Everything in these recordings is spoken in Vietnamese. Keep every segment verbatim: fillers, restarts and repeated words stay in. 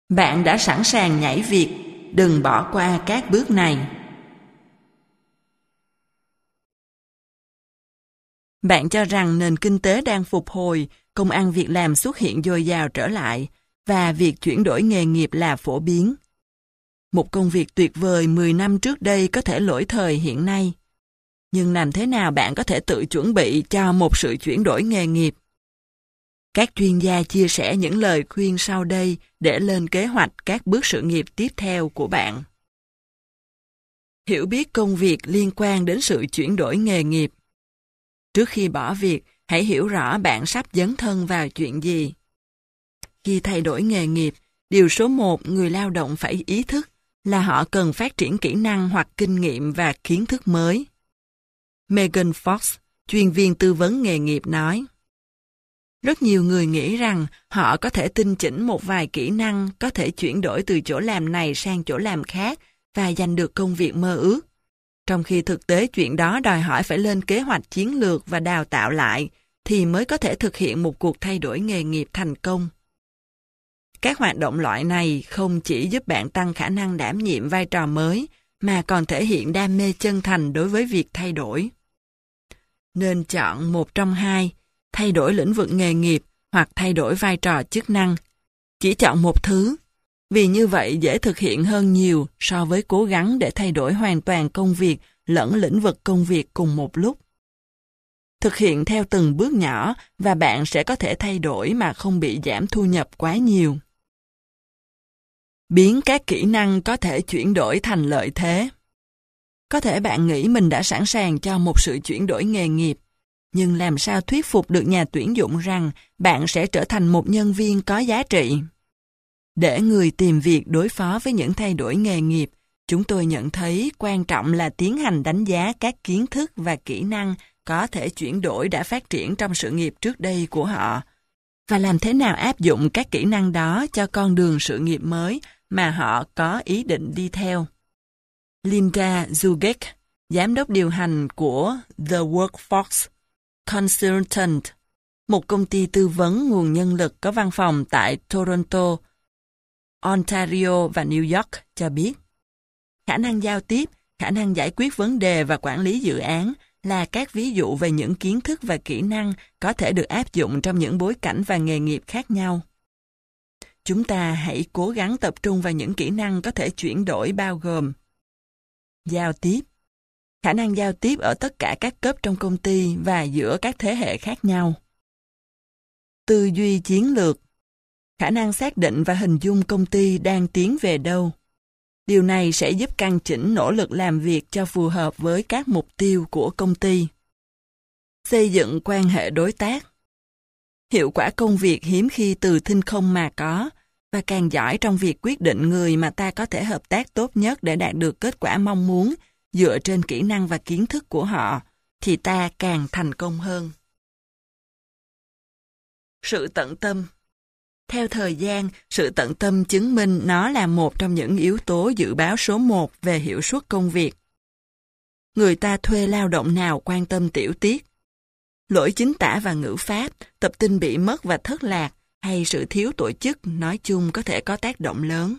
Bạn đã sẵn sàng nhảy việc, đừng bỏ qua các bước này. Bạn cho rằng nền kinh tế đang phục hồi, công ăn việc làm xuất hiện dồi dào trở lại, và việc chuyển đổi nghề nghiệp là phổ biến. Một công việc tuyệt vời mười năm trước đây có thể lỗi thời hiện nay. Nhưng làm thế nào bạn có thể tự chuẩn bị cho một sự chuyển đổi nghề nghiệp? Các chuyên gia chia sẻ những lời khuyên sau đây để lên kế hoạch các bước sự nghiệp tiếp theo của bạn. Hiểu biết công việc liên quan đến sự chuyển đổi nghề nghiệp. Trước khi bỏ việc, hãy hiểu rõ bạn sắp dấn thân vào chuyện gì. Khi thay đổi nghề nghiệp, điều số một người lao động phải ý thức là họ cần phát triển kỹ năng hoặc kinh nghiệm và kiến thức mới. Megan Fox, chuyên viên tư vấn nghề nghiệp nói, rất nhiều người nghĩ rằng họ có thể tinh chỉnh một vài kỹ năng, có thể chuyển đổi từ chỗ làm này sang chỗ làm khác và giành được công việc mơ ước. Trong khi thực tế chuyện đó đòi hỏi phải lên kế hoạch chiến lược và đào tạo lại, thì mới có thể thực hiện một cuộc thay đổi nghề nghiệp thành công. Các hoạt động loại này không chỉ giúp bạn tăng khả năng đảm nhiệm vai trò mới, mà còn thể hiện đam mê chân thành đối với việc thay đổi. Nên chọn một trong hai, thay đổi lĩnh vực nghề nghiệp hoặc thay đổi vai trò chức năng. Chỉ chọn một thứ, vì như vậy dễ thực hiện hơn nhiều so với cố gắng để thay đổi hoàn toàn công việc lẫn lĩnh vực công việc cùng một lúc. Thực hiện theo từng bước nhỏ và bạn sẽ có thể thay đổi mà không bị giảm thu nhập quá nhiều. Biến các kỹ năng có thể chuyển đổi thành lợi thế. Có thể bạn nghĩ mình đã sẵn sàng cho một sự chuyển đổi nghề nghiệp, nhưng làm sao thuyết phục được nhà tuyển dụng rằng bạn sẽ trở thành một nhân viên có giá trị? Để người tìm việc đối phó với những thay đổi nghề nghiệp, chúng tôi nhận thấy quan trọng là tiến hành đánh giá các kiến thức và kỹ năng có thể chuyển đổi đã phát triển trong sự nghiệp trước đây của họ, và làm thế nào áp dụng các kỹ năng đó cho con đường sự nghiệp mới mà họ có ý định đi theo. Linda Zugek, giám đốc điều hành của The Workforce Consultant, một công ty tư vấn nguồn nhân lực có văn phòng tại Toronto, Ontario và New York cho biết, khả năng giao tiếp, khả năng giải quyết vấn đề và quản lý dự án là các ví dụ về những kiến thức và kỹ năng có thể được áp dụng trong những bối cảnh và nghề nghiệp khác nhau. Chúng ta hãy cố gắng tập trung vào những kỹ năng có thể chuyển đổi bao gồm giao tiếp, khả năng giao tiếp ở tất cả các cấp trong công ty và giữa các thế hệ khác nhau. Tư duy chiến lược, khả năng xác định và hình dung công ty đang tiến về đâu. Điều này sẽ giúp căn chỉnh nỗ lực làm việc cho phù hợp với các mục tiêu của công ty. Xây dựng quan hệ đối tác. Hiệu quả công việc hiếm khi từ thinh không mà có, và càng giỏi trong việc quyết định người mà ta có thể hợp tác tốt nhất để đạt được kết quả mong muốn dựa trên kỹ năng và kiến thức của họ, thì ta càng thành công hơn. Sự tận tâm. Theo thời gian, sự tận tâm chứng minh nó là một trong những yếu tố dự báo số một về hiệu suất công việc. Người ta thuê lao động nào quan tâm tiểu tiết? Lỗi chính tả và ngữ pháp, tập tin bị mất và thất lạc, hay sự thiếu tổ chức nói chung có thể có tác động lớn.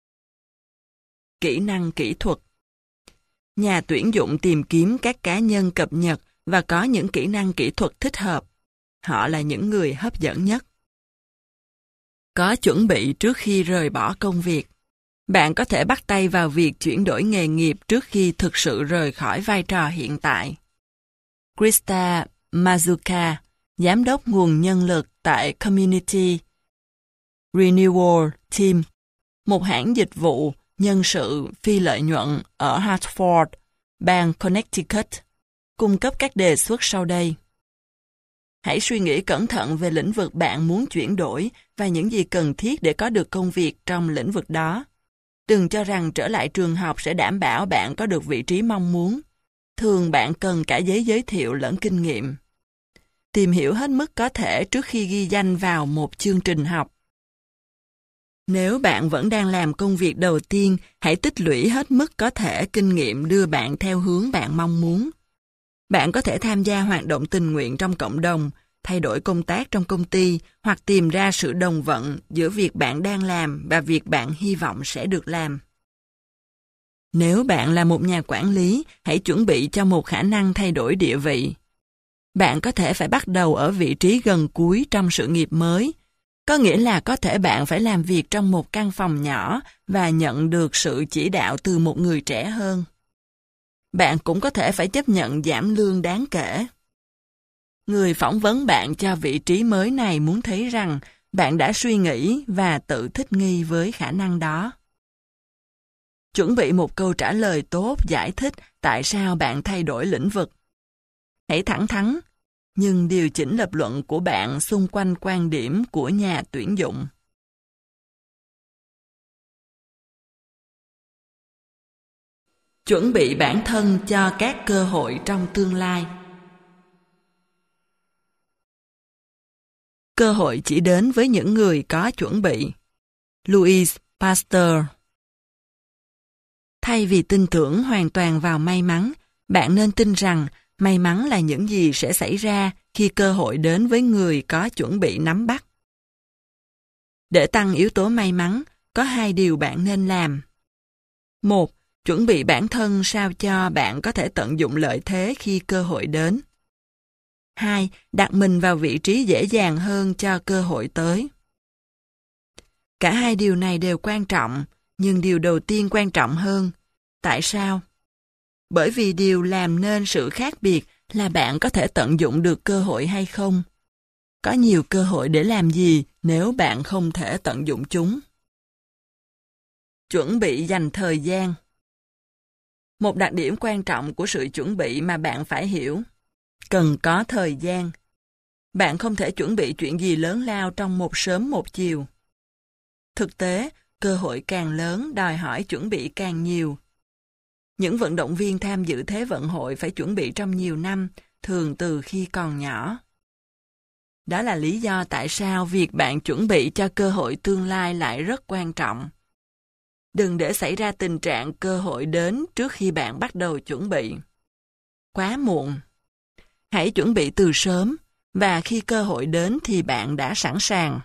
Kỹ năng kỹ thuật. Nhà tuyển dụng tìm kiếm các cá nhân cập nhật và có những kỹ năng kỹ thuật thích hợp. Họ là những người hấp dẫn nhất. Có chuẩn bị trước khi rời bỏ công việc. Bạn có thể bắt tay vào việc chuyển đổi nghề nghiệp trước khi thực sự rời khỏi vai trò hiện tại. Krista Mazuka, giám đốc nguồn nhân lực tại Community Renewal Team, một hãng dịch vụ nhân sự phi lợi nhuận ở Hartford, bang Connecticut, cung cấp các đề xuất sau đây. Hãy suy nghĩ cẩn thận về lĩnh vực bạn muốn chuyển đổi và những gì cần thiết để có được công việc trong lĩnh vực đó. Đừng cho rằng trở lại trường học sẽ đảm bảo bạn có được vị trí mong muốn. Thường bạn cần cả giấy giới thiệu lẫn kinh nghiệm. Tìm hiểu hết mức có thể trước khi ghi danh vào một chương trình học. Nếu bạn vẫn đang làm công việc đầu tiên, hãy tích lũy hết mức có thể kinh nghiệm đưa bạn theo hướng bạn mong muốn. Bạn có thể tham gia hoạt động tình nguyện trong cộng đồng, thay đổi công tác trong công ty hoặc tìm ra sự đồng vận giữa việc bạn đang làm và việc bạn hy vọng sẽ được làm. Nếu bạn là một nhà quản lý, hãy chuẩn bị cho một khả năng thay đổi địa vị. Bạn có thể phải bắt đầu ở vị trí gần cuối trong sự nghiệp mới. Có nghĩa là có thể bạn phải làm việc trong một căn phòng nhỏ và nhận được sự chỉ đạo từ một người trẻ hơn. Bạn cũng có thể phải chấp nhận giảm lương đáng kể. Người phỏng vấn bạn cho vị trí mới này muốn thấy rằng bạn đã suy nghĩ và tự thích nghi với khả năng đó. Chuẩn bị một câu trả lời tốt giải thích tại sao bạn thay đổi lĩnh vực. Hãy thẳng thắn, nhưng điều chỉnh lập luận của bạn xung quanh quan điểm của nhà tuyển dụng. Chuẩn bị bản thân cho các cơ hội trong tương lai. Cơ hội chỉ đến với những người có chuẩn bị. Louis Pasteur. Thay vì tin tưởng hoàn toàn vào may mắn, bạn nên tin rằng may mắn là những gì sẽ xảy ra khi cơ hội đến với người có chuẩn bị nắm bắt. Để tăng yếu tố may mắn, có hai điều bạn nên làm. Một, chuẩn bị bản thân sao cho bạn có thể tận dụng lợi thế khi cơ hội đến. Hai, đặt mình vào vị trí dễ dàng hơn cho cơ hội tới. Cả hai điều này đều quan trọng, nhưng điều đầu tiên quan trọng hơn. Tại sao? Bởi vì điều làm nên sự khác biệt là bạn có thể tận dụng được cơ hội hay không. Có nhiều cơ hội để làm gì nếu bạn không thể tận dụng chúng? Chuẩn bị dành thời gian. Một đặc điểm quan trọng của sự chuẩn bị mà bạn phải hiểu. Cần có thời gian. Bạn không thể chuẩn bị chuyện gì lớn lao trong một sớm một chiều. Thực tế, cơ hội càng lớn đòi hỏi chuẩn bị càng nhiều. Những vận động viên tham dự Thế vận hội phải chuẩn bị trong nhiều năm, thường từ khi còn nhỏ. Đó là lý do tại sao việc bạn chuẩn bị cho cơ hội tương lai lại rất quan trọng. Đừng để xảy ra tình trạng cơ hội đến trước khi bạn bắt đầu chuẩn bị. Quá muộn. Hãy chuẩn bị từ sớm, và khi cơ hội đến thì bạn đã sẵn sàng.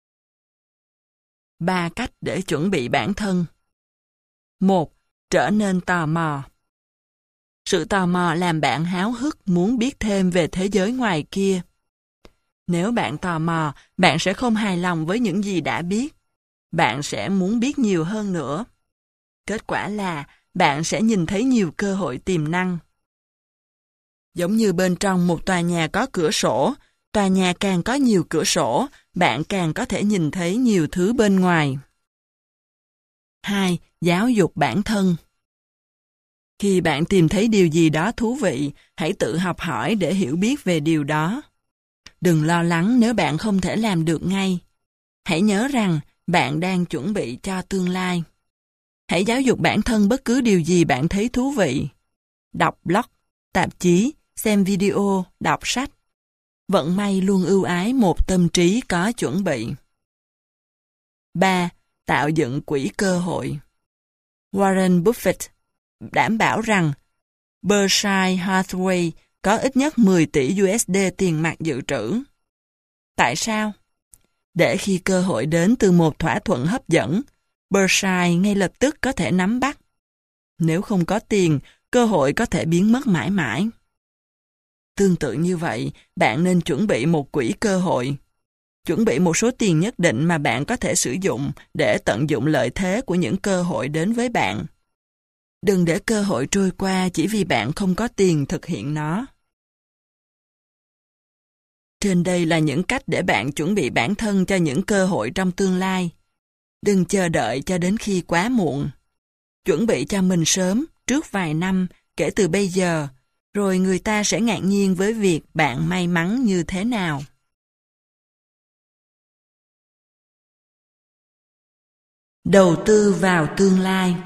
Ba cách để chuẩn bị bản thân. Một. Trở nên tò mò. Sự tò mò làm bạn háo hức muốn biết thêm về thế giới ngoài kia. Nếu bạn tò mò, bạn sẽ không hài lòng với những gì đã biết. Bạn sẽ muốn biết nhiều hơn nữa. Kết quả là bạn sẽ nhìn thấy nhiều cơ hội tiềm năng. Giống như bên trong một tòa nhà có cửa sổ, tòa nhà càng có nhiều cửa sổ, bạn càng có thể nhìn thấy nhiều thứ bên ngoài. Hai. Giáo dục bản thân. Khi bạn tìm thấy điều gì đó thú vị, hãy tự học hỏi để hiểu biết về điều đó. Đừng lo lắng nếu bạn không thể làm được ngay. Hãy nhớ rằng bạn đang chuẩn bị cho tương lai. Hãy giáo dục bản thân bất cứ điều gì bạn thấy thú vị. Đọc blog, tạp chí, xem video, đọc sách. Vận may luôn ưu ái một tâm trí có chuẩn bị. Ba. Tạo dựng quỹ cơ hội. Warren Buffett đảm bảo rằng Berkshire Hathaway có ít nhất mười tỷ u ét đê tiền mặt dự trữ. Tại sao? Để khi cơ hội đến từ một thỏa thuận hấp dẫn, Berkshire ngay lập tức có thể nắm bắt. Nếu không có tiền, cơ hội có thể biến mất mãi mãi. Tương tự như vậy, bạn nên chuẩn bị một quỹ cơ hội. Chuẩn bị một số tiền nhất định mà bạn có thể sử dụng để tận dụng lợi thế của những cơ hội đến với bạn. Đừng để cơ hội trôi qua chỉ vì bạn không có tiền thực hiện nó. Trên đây là những cách để bạn chuẩn bị bản thân cho những cơ hội trong tương lai. Đừng chờ đợi cho đến khi quá muộn. Chuẩn bị cho mình sớm, trước vài năm, kể từ bây giờ, rồi người ta sẽ ngạc nhiên với việc bạn may mắn như thế nào. Đầu tư vào tương lai.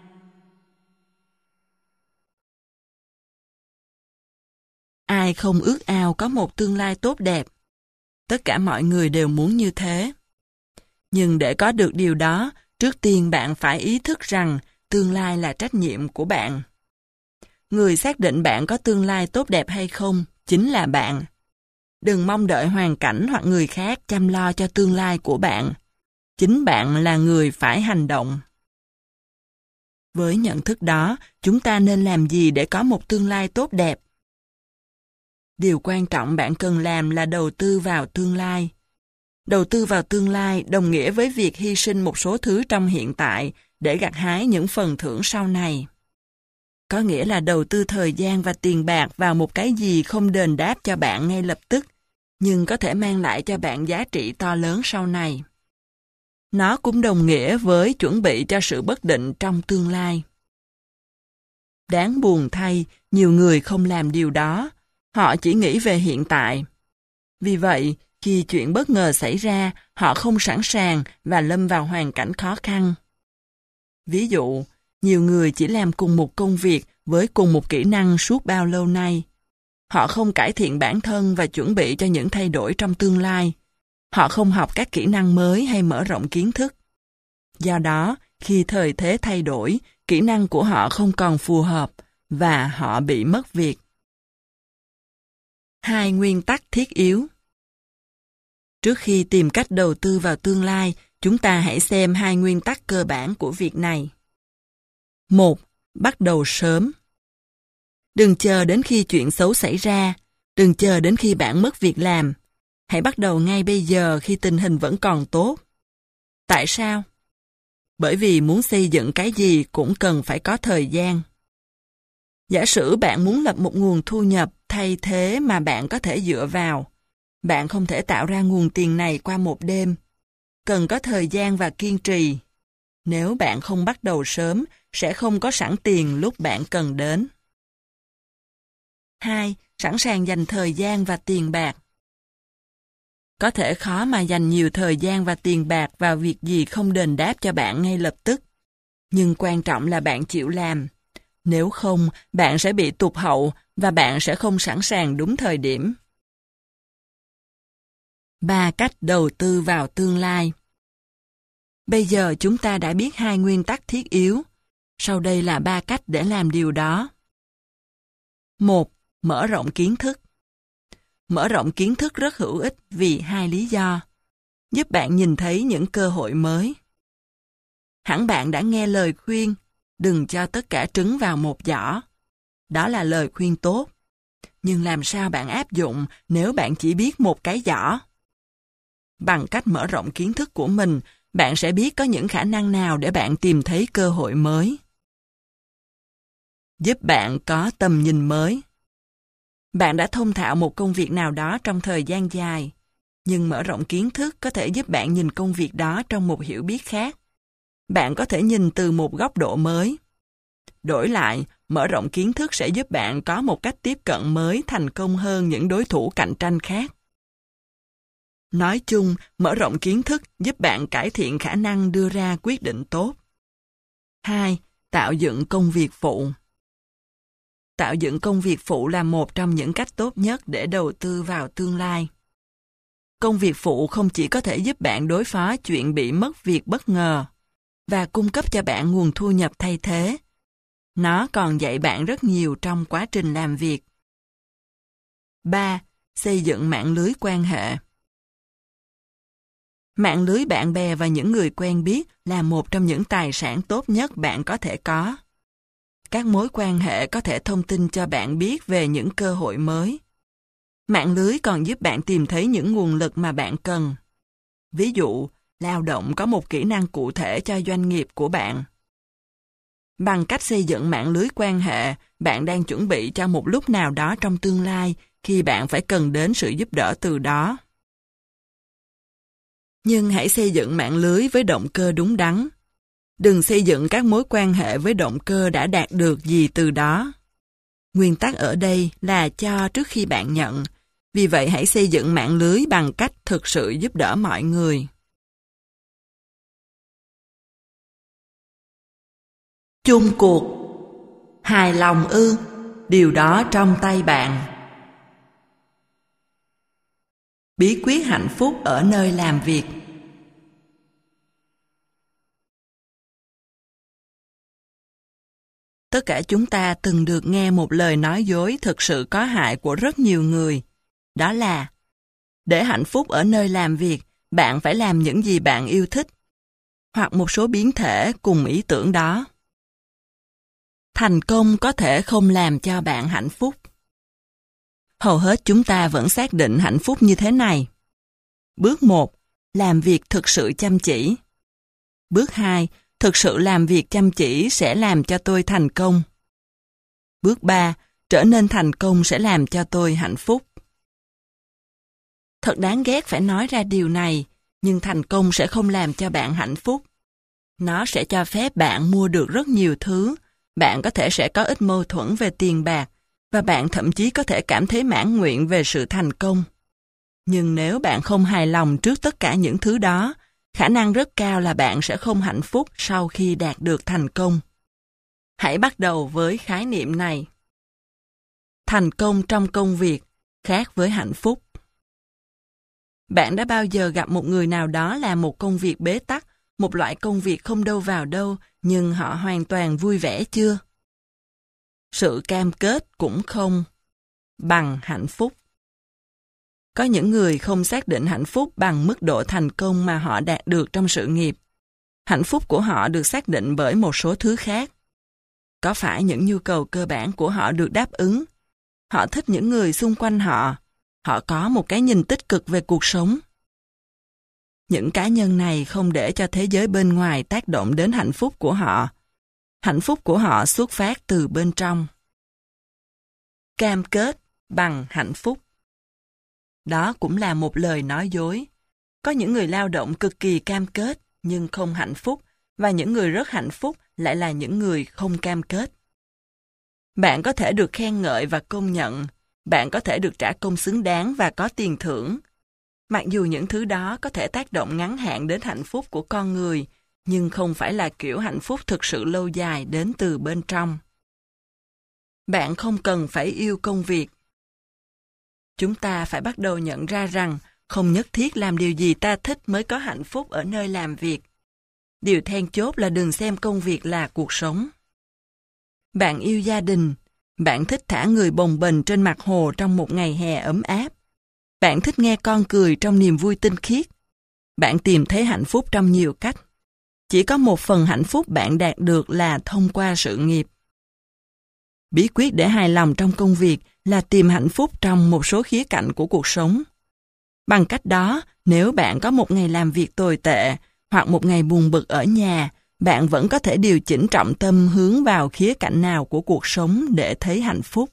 Ai không ước ao có một tương lai tốt đẹp? Tất cả mọi người đều muốn như thế. Nhưng để có được điều đó, trước tiên bạn phải ý thức rằng tương lai là trách nhiệm của bạn. Người xác định bạn có tương lai tốt đẹp hay không chính là bạn. Đừng mong đợi hoàn cảnh hoặc người khác chăm lo cho tương lai của bạn. Chính bạn là người phải hành động. Với nhận thức đó, chúng ta nên làm gì để có một tương lai tốt đẹp? Điều quan trọng bạn cần làm là đầu tư vào tương lai. Đầu tư vào tương lai đồng nghĩa với việc hy sinh một số thứ trong hiện tại để gặt hái những phần thưởng sau này. Có nghĩa là đầu tư thời gian và tiền bạc vào một cái gì không đền đáp cho bạn ngay lập tức, nhưng có thể mang lại cho bạn giá trị to lớn sau này. Nó cũng đồng nghĩa với chuẩn bị cho sự bất định trong tương lai. Đáng buồn thay, nhiều người không làm điều đó. Họ chỉ nghĩ về hiện tại. Vì vậy, khi chuyện bất ngờ xảy ra, họ không sẵn sàng và lâm vào hoàn cảnh khó khăn. Ví dụ, nhiều người chỉ làm cùng một công việc với cùng một kỹ năng suốt bao lâu nay. Họ không cải thiện bản thân và chuẩn bị cho những thay đổi trong tương lai. Họ không học các kỹ năng mới hay mở rộng kiến thức. Do đó, khi thời thế thay đổi, kỹ năng của họ không còn phù hợp và họ bị mất việc. Hai nguyên tắc thiết yếu. Trước khi tìm cách đầu tư vào tương lai, chúng ta hãy xem hai nguyên tắc cơ bản của việc này. Một. Bắt đầu sớm. Đừng chờ đến khi chuyện xấu xảy ra, đừng chờ đến khi bạn mất việc làm. Hãy bắt đầu ngay bây giờ khi tình hình vẫn còn tốt. Tại sao? Bởi vì muốn xây dựng cái gì cũng cần phải có thời gian. Giả sử bạn muốn lập một nguồn thu nhập thay thế mà bạn có thể dựa vào. Bạn không thể tạo ra nguồn tiền này qua một đêm. Cần có thời gian và kiên trì. Nếu bạn không bắt đầu sớm, sẽ không có sẵn tiền lúc bạn cần đến. Hai. Sẵn sàng dành thời gian và tiền bạc. Có thể khó mà dành nhiều thời gian và tiền bạc vào việc gì không đền đáp cho bạn ngay lập tức. Nhưng quan trọng là bạn chịu làm. Nếu không, bạn sẽ bị tụt hậu và bạn sẽ không sẵn sàng đúng thời điểm. Ba cách đầu tư vào tương lai. Bây giờ chúng ta đã biết hai nguyên tắc thiết yếu. Sau đây là ba cách để làm điều đó. Một. Mở rộng kiến thức. Mở rộng kiến thức rất hữu ích vì hai lý do. Giúp bạn nhìn thấy những cơ hội mới. Hẳn bạn đã nghe lời khuyên, đừng cho tất cả trứng vào một giỏ. Đó là lời khuyên tốt. Nhưng làm sao bạn áp dụng nếu bạn chỉ biết một cái giỏ? Bằng cách mở rộng kiến thức của mình, bạn sẽ biết có những khả năng nào để bạn tìm thấy cơ hội mới. Giúp bạn có tầm nhìn mới. Bạn đã thông thạo một công việc nào đó trong thời gian dài, nhưng mở rộng kiến thức có thể giúp bạn nhìn công việc đó trong một hiểu biết khác. Bạn có thể nhìn từ một góc độ mới. Đổi lại, mở rộng kiến thức sẽ giúp bạn có một cách tiếp cận mới thành công hơn những đối thủ cạnh tranh khác. Nói chung, mở rộng kiến thức giúp bạn cải thiện khả năng đưa ra quyết định tốt. Hai. Tạo dựng công việc phụ. Tạo dựng công việc phụ là một trong những cách tốt nhất để đầu tư vào tương lai. Công việc phụ không chỉ có thể giúp bạn đối phó chuyện bị mất việc bất ngờ và cung cấp cho bạn nguồn thu nhập thay thế. Nó còn dạy bạn rất nhiều trong quá trình làm việc. Ba. Xây dựng mạng lưới quan hệ. Mạng lưới bạn bè và những người quen biết là một trong những tài sản tốt nhất bạn có thể có. Các mối quan hệ có thể thông tin cho bạn biết về những cơ hội mới. Mạng lưới còn giúp bạn tìm thấy những nguồn lực mà bạn cần. Ví dụ, lao động có một kỹ năng cụ thể cho doanh nghiệp của bạn. Bằng cách xây dựng mạng lưới quan hệ, bạn đang chuẩn bị cho một lúc nào đó trong tương lai khi bạn phải cần đến sự giúp đỡ từ đó. Nhưng hãy xây dựng mạng lưới với động cơ đúng đắn. Đừng xây dựng các mối quan hệ với động cơ đã đạt được gì từ đó. Nguyên tắc ở đây là cho trước khi bạn nhận. Vì vậy hãy xây dựng mạng lưới bằng cách thực sự giúp đỡ mọi người. Chung cuộc. Hài lòng ư? Điều đó trong tay bạn. Bí quyết hạnh phúc ở nơi làm việc. Tất cả chúng ta từng được nghe một lời nói dối thực sự có hại của rất nhiều người. Đó là, Để hạnh phúc ở nơi làm việc, bạn phải làm những gì bạn yêu thích, hoặc một số biến thể cùng ý tưởng đó. Thành công có thể không làm cho bạn hạnh phúc. Hầu hết chúng ta vẫn xác định hạnh phúc như thế này. Bước một. Làm việc thực sự chăm chỉ. Bước hai. Thực sự làm việc chăm chỉ sẽ làm cho tôi thành công. Bước ba. Trở nên thành công sẽ làm cho tôi hạnh phúc. Thật đáng ghét phải nói ra điều này, nhưng thành công sẽ không làm cho bạn hạnh phúc. Nó sẽ cho phép bạn mua được rất nhiều thứ, bạn có thể sẽ có ít mâu thuẫn về tiền bạc, và bạn thậm chí có thể cảm thấy mãn nguyện về sự thành công. Nhưng nếu bạn không hài lòng trước tất cả những thứ đó, khả năng rất cao là bạn sẽ không hạnh phúc sau khi đạt được thành công. Hãy bắt đầu với khái niệm này. Thành công trong công việc khác với hạnh phúc. Bạn đã bao giờ gặp một người nào đó làm một công việc bế tắc, một loại công việc không đâu vào đâu, nhưng họ hoàn toàn vui vẻ chưa? Sự cam kết cũng không bằng hạnh phúc. Có những người không xác định hạnh phúc bằng mức độ thành công mà họ đạt được trong sự nghiệp. Hạnh phúc của họ được xác định bởi một số thứ khác. Có phải những nhu cầu cơ bản của họ được đáp ứng? Họ thích những người xung quanh họ. Họ có một cái nhìn tích cực về cuộc sống. Những cá nhân này không để cho thế giới bên ngoài tác động đến hạnh phúc của họ. Hạnh phúc của họ xuất phát từ bên trong. Cam kết bằng hạnh phúc. Đó cũng là một lời nói dối. Có những người lao động cực kỳ cam kết nhưng không hạnh phúc, và những người rất hạnh phúc lại là những người không cam kết. Bạn có thể được khen ngợi và công nhận. Bạn có thể được trả công xứng đáng và có tiền thưởng. Mặc dù những thứ đó có thể tác động ngắn hạn đến hạnh phúc của con người, nhưng không phải là kiểu hạnh phúc thực sự lâu dài đến từ bên trong. Bạn không cần phải yêu công việc. Chúng ta phải bắt đầu nhận ra rằng không nhất thiết làm điều gì ta thích mới có hạnh phúc ở nơi làm việc. Điều then chốt là đừng xem công việc là cuộc sống. Bạn yêu gia đình. Bạn thích thả người bồng bềnh trên mặt hồ trong một ngày hè ấm áp. Bạn thích nghe con cười trong niềm vui tinh khiết. Bạn tìm thấy hạnh phúc trong nhiều cách. Chỉ có một phần hạnh phúc bạn đạt được là thông qua sự nghiệp. Bí quyết để hài lòng trong công việc là tìm hạnh phúc trong một số khía cạnh của cuộc sống. Bằng cách đó, nếu bạn có một ngày làm việc tồi tệ hoặc một ngày buồn bực ở nhà, bạn vẫn có thể điều chỉnh trọng tâm hướng vào khía cạnh nào của cuộc sống để thấy hạnh phúc.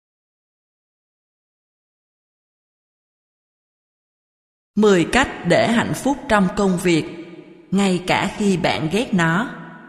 mười cách để hạnh phúc trong công việc, ngay cả khi bạn ghét nó.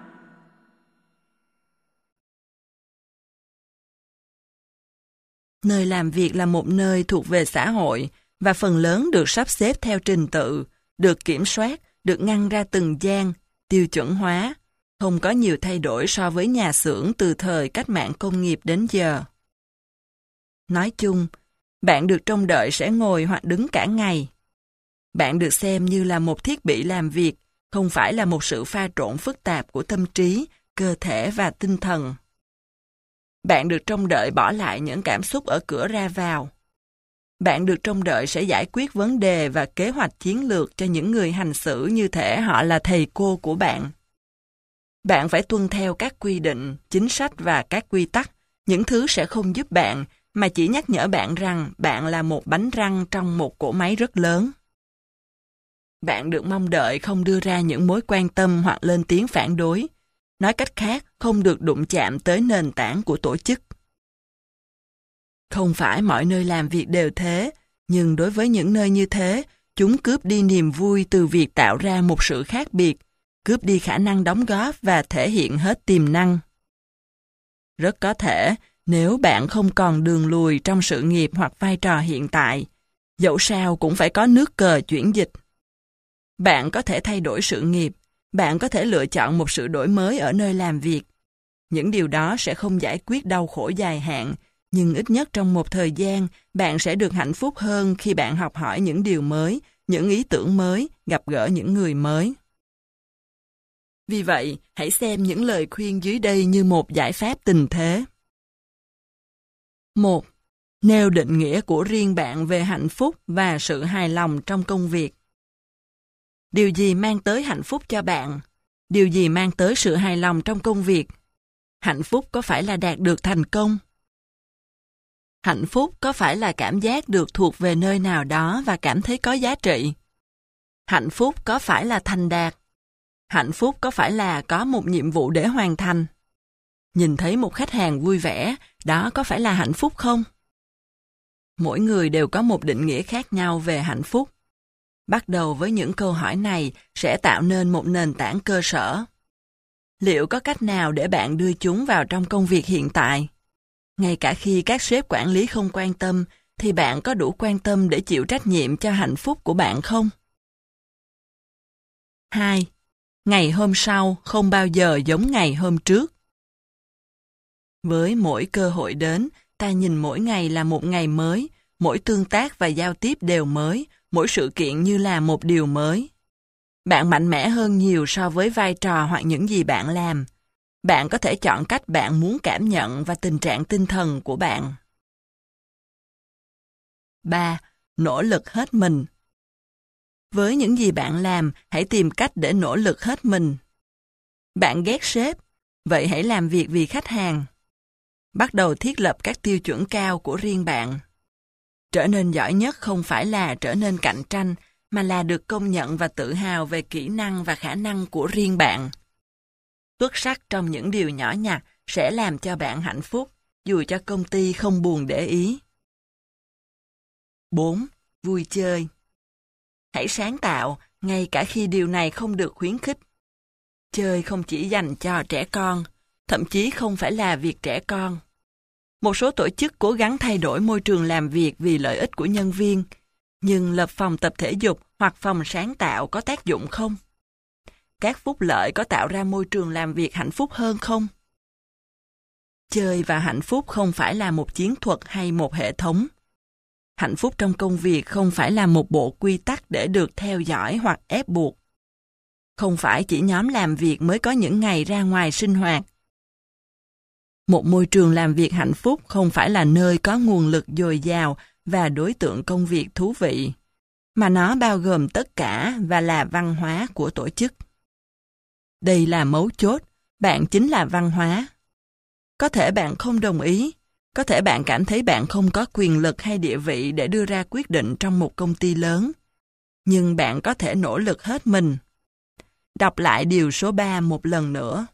Nơi làm việc là một nơi thuộc về xã hội và phần lớn được sắp xếp theo trình tự, được kiểm soát, được ngăn ra từng gian, tiêu chuẩn hóa, không có nhiều thay đổi so với nhà xưởng từ thời cách mạng công nghiệp đến giờ. Nói chung, bạn được trông đợi sẽ ngồi hoặc đứng cả ngày. Bạn được xem như là một thiết bị làm việc, không phải là một sự pha trộn phức tạp của tâm trí, cơ thể và tinh thần. Bạn được trông đợi bỏ lại những cảm xúc ở cửa ra vào. Bạn được trông đợi sẽ giải quyết vấn đề và kế hoạch chiến lược cho những người hành xử như thể họ là thầy cô của bạn. Bạn phải tuân theo các quy định, chính sách và các quy tắc, những thứ sẽ không giúp bạn, mà chỉ nhắc nhở bạn rằng bạn là một bánh răng trong một cỗ máy rất lớn. Bạn được mong đợi không đưa ra những mối quan tâm hoặc lên tiếng phản đối. Nói cách khác, không được đụng chạm tới nền tảng của tổ chức. Không phải mọi nơi làm việc đều thế, nhưng đối với những nơi như thế, chúng cướp đi niềm vui từ việc tạo ra một sự khác biệt, cướp đi khả năng đóng góp và thể hiện hết tiềm năng. Rất có thể, nếu bạn không còn đường lùi trong sự nghiệp hoặc vai trò hiện tại, dẫu sao cũng phải có nước cờ chuyển dịch. Bạn có thể thay đổi sự nghiệp, bạn có thể lựa chọn một sự đổi mới ở nơi làm việc. Những điều đó sẽ không giải quyết đau khổ dài hạn, nhưng ít nhất trong một thời gian, bạn sẽ được hạnh phúc hơn khi bạn học hỏi những điều mới, những ý tưởng mới, gặp gỡ những người mới. Vì vậy, hãy xem những lời khuyên dưới đây như một giải pháp tình thế. một. Nêu định nghĩa của riêng bạn về hạnh phúc và sự hài lòng trong công việc. Điều gì mang tới hạnh phúc cho bạn? Điều gì mang tới sự hài lòng trong công việc? Hạnh phúc có phải là đạt được thành công? Hạnh phúc có phải là cảm giác được thuộc về nơi nào đó và cảm thấy có giá trị? Hạnh phúc có phải là thành đạt? Hạnh phúc có phải là có một nhiệm vụ để hoàn thành? Nhìn thấy một khách hàng vui vẻ, đó có phải là hạnh phúc không? Mỗi người đều có một định nghĩa khác nhau về hạnh phúc. Bắt đầu với những câu hỏi này sẽ tạo nên một nền tảng cơ sở. Liệu có cách nào để bạn đưa chúng vào trong công việc hiện tại? Ngay cả khi các sếp quản lý không quan tâm, thì bạn có đủ quan tâm để chịu trách nhiệm cho hạnh phúc của bạn không? hai. Ngày hôm sau không bao giờ giống ngày hôm trước. Với mỗi cơ hội đến, ta nhìn mỗi ngày là một ngày mới, mỗi tương tác và giao tiếp đều mới, mỗi sự kiện như là một điều mới. Bạn mạnh mẽ hơn nhiều so với vai trò hoặc những gì bạn làm. Bạn có thể chọn cách bạn muốn cảm nhận và tình trạng tinh thần của bạn. ba. Nỗ lực hết mình. Với những gì bạn làm, hãy tìm cách để nỗ lực hết mình. Bạn ghét sếp, vậy hãy làm việc vì khách hàng. Bắt đầu thiết lập các tiêu chuẩn cao của riêng bạn. Trở nên giỏi nhất không phải là trở nên cạnh tranh, mà là được công nhận và tự hào về kỹ năng và khả năng của riêng bạn. Xuất sắc trong những điều nhỏ nhặt sẽ làm cho bạn hạnh phúc, dù cho công ty không buồn để ý. bốn. Vui chơi. Hãy sáng tạo, ngay cả khi điều này không được khuyến khích. Chơi không chỉ dành cho trẻ con, thậm chí không phải là việc trẻ con. Một số tổ chức cố gắng thay đổi môi trường làm việc vì lợi ích của nhân viên, nhưng lập phòng tập thể dục hoặc phòng sáng tạo có tác dụng không? Các phúc lợi có tạo ra môi trường làm việc hạnh phúc hơn không? Chơi và hạnh phúc không phải là một chiến thuật hay một hệ thống. Hạnh phúc trong công việc không phải là một bộ quy tắc để được theo dõi hoặc ép buộc. Không phải chỉ nhóm làm việc mới có những ngày ra ngoài sinh hoạt. Một môi trường làm việc hạnh phúc không phải là nơi có nguồn lực dồi dào và đối tượng công việc thú vị, mà nó bao gồm tất cả và là văn hóa của tổ chức. Đây là mấu chốt, bạn chính là văn hóa. Có thể bạn không đồng ý, có thể bạn cảm thấy bạn không có quyền lực hay địa vị để đưa ra quyết định trong một công ty lớn, nhưng bạn có thể nỗ lực hết mình. Đọc lại điều số ba một lần nữa.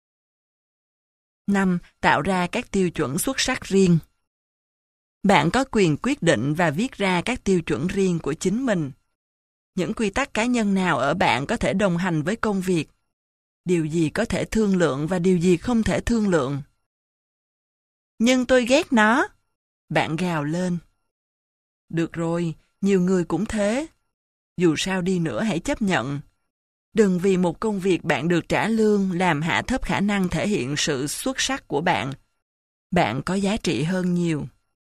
năm. Tạo ra các tiêu chuẩn xuất sắc riêng. Bạn có quyền quyết định và viết ra các tiêu chuẩn riêng của chính mình. Những quy tắc cá nhân nào ở bạn có thể đồng hành với công việc? Điều gì có thể thương lượng và điều gì không thể thương lượng? Nhưng tôi ghét nó. Bạn gào lên. Được rồi, nhiều người cũng thế. Dù sao đi nữa hãy chấp nhận. Đừng vì một công việc bạn được trả lương làm hạ thấp khả năng thể hiện sự xuất sắc của bạn. Bạn có giá trị hơn nhiều.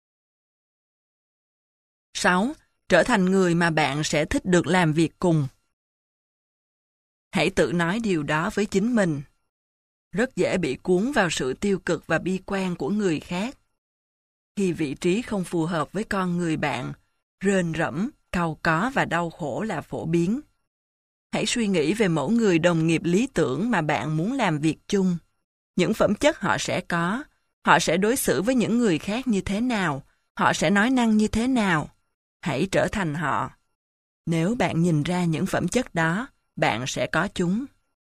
sáu. Trở thành người mà bạn sẽ thích được làm việc cùng. Hãy tự nói điều đó với chính mình. Rất dễ bị cuốn vào sự tiêu cực và bi quan của người khác. Khi vị trí không phù hợp với con người bạn, rên rẫm, cau có và đau khổ là phổ biến. Hãy suy nghĩ về mẫu người đồng nghiệp lý tưởng mà bạn muốn làm việc chung. Những phẩm chất họ sẽ có, họ sẽ đối xử với những người khác như thế nào, họ sẽ nói năng như thế nào. Hãy trở thành họ. Nếu bạn nhìn ra những phẩm chất đó, bạn sẽ có chúng.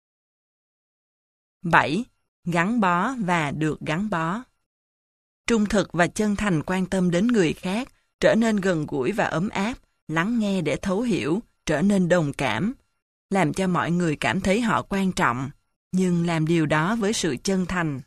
bảy. Gắn bó và được gắn bó. Trung thực và chân thành quan tâm đến người khác, trở nên gần gũi và ấm áp, lắng nghe để thấu hiểu, trở nên đồng cảm, làm cho mọi người cảm thấy họ quan trọng, nhưng làm điều đó với sự chân thành.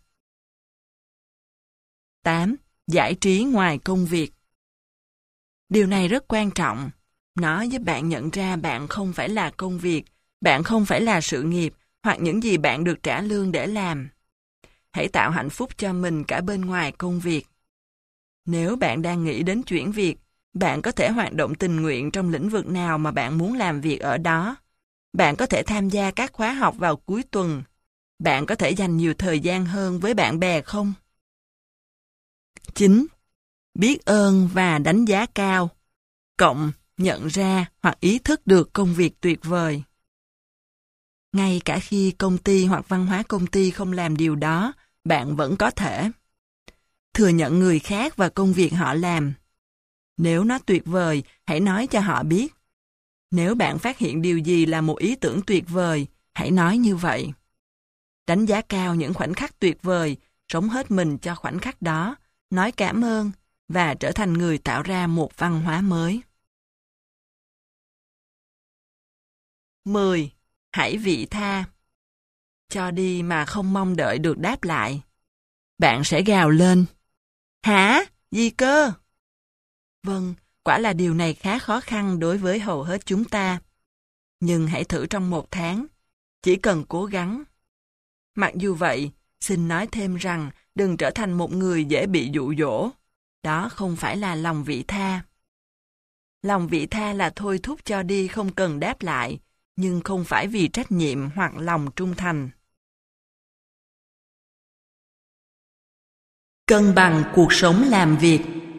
tám. Giải trí ngoài công việc. Điều này rất quan trọng. Nó giúp bạn nhận ra bạn không phải là công việc, bạn không phải là sự nghiệp, hoặc những gì bạn được trả lương để làm. Hãy tạo hạnh phúc cho mình cả bên ngoài công việc. Nếu bạn đang nghĩ đến chuyển việc, bạn có thể hoạt động tình nguyện trong lĩnh vực nào mà bạn muốn làm việc ở đó. Bạn có thể tham gia các khóa học vào cuối tuần. Bạn có thể dành nhiều thời gian hơn với bạn bè không? chín. biết ơn và đánh giá cao, cộng nhận ra hoặc ý thức được công việc tuyệt vời. Ngay cả khi công ty hoặc văn hóa công ty không làm điều đó, bạn vẫn có thể thừa nhận người khác và công việc họ làm. Nếu nó tuyệt vời, hãy nói cho họ biết. Nếu bạn phát hiện điều gì là một ý tưởng tuyệt vời, hãy nói như vậy. Đánh giá cao những khoảnh khắc tuyệt vời, sống hết mình cho khoảnh khắc đó, nói cảm ơn và trở thành người tạo ra một văn hóa mới. mười. Hãy vị tha. Cho đi mà không mong đợi được đáp lại. Bạn sẽ gào lên. Hả? Gì cơ? Vâng, quả là điều này khá khó khăn đối với hầu hết chúng ta. Nhưng hãy thử trong một tháng. Chỉ cần cố gắng. Mặc dù vậy, xin nói thêm rằng đừng trở thành một người dễ bị dụ dỗ. Đó không phải là lòng vị tha. Lòng vị tha là thôi thúc cho đi không cần đáp lại, nhưng không phải vì trách nhiệm hoặc lòng trung thành. Cân bằng cuộc sống làm việc.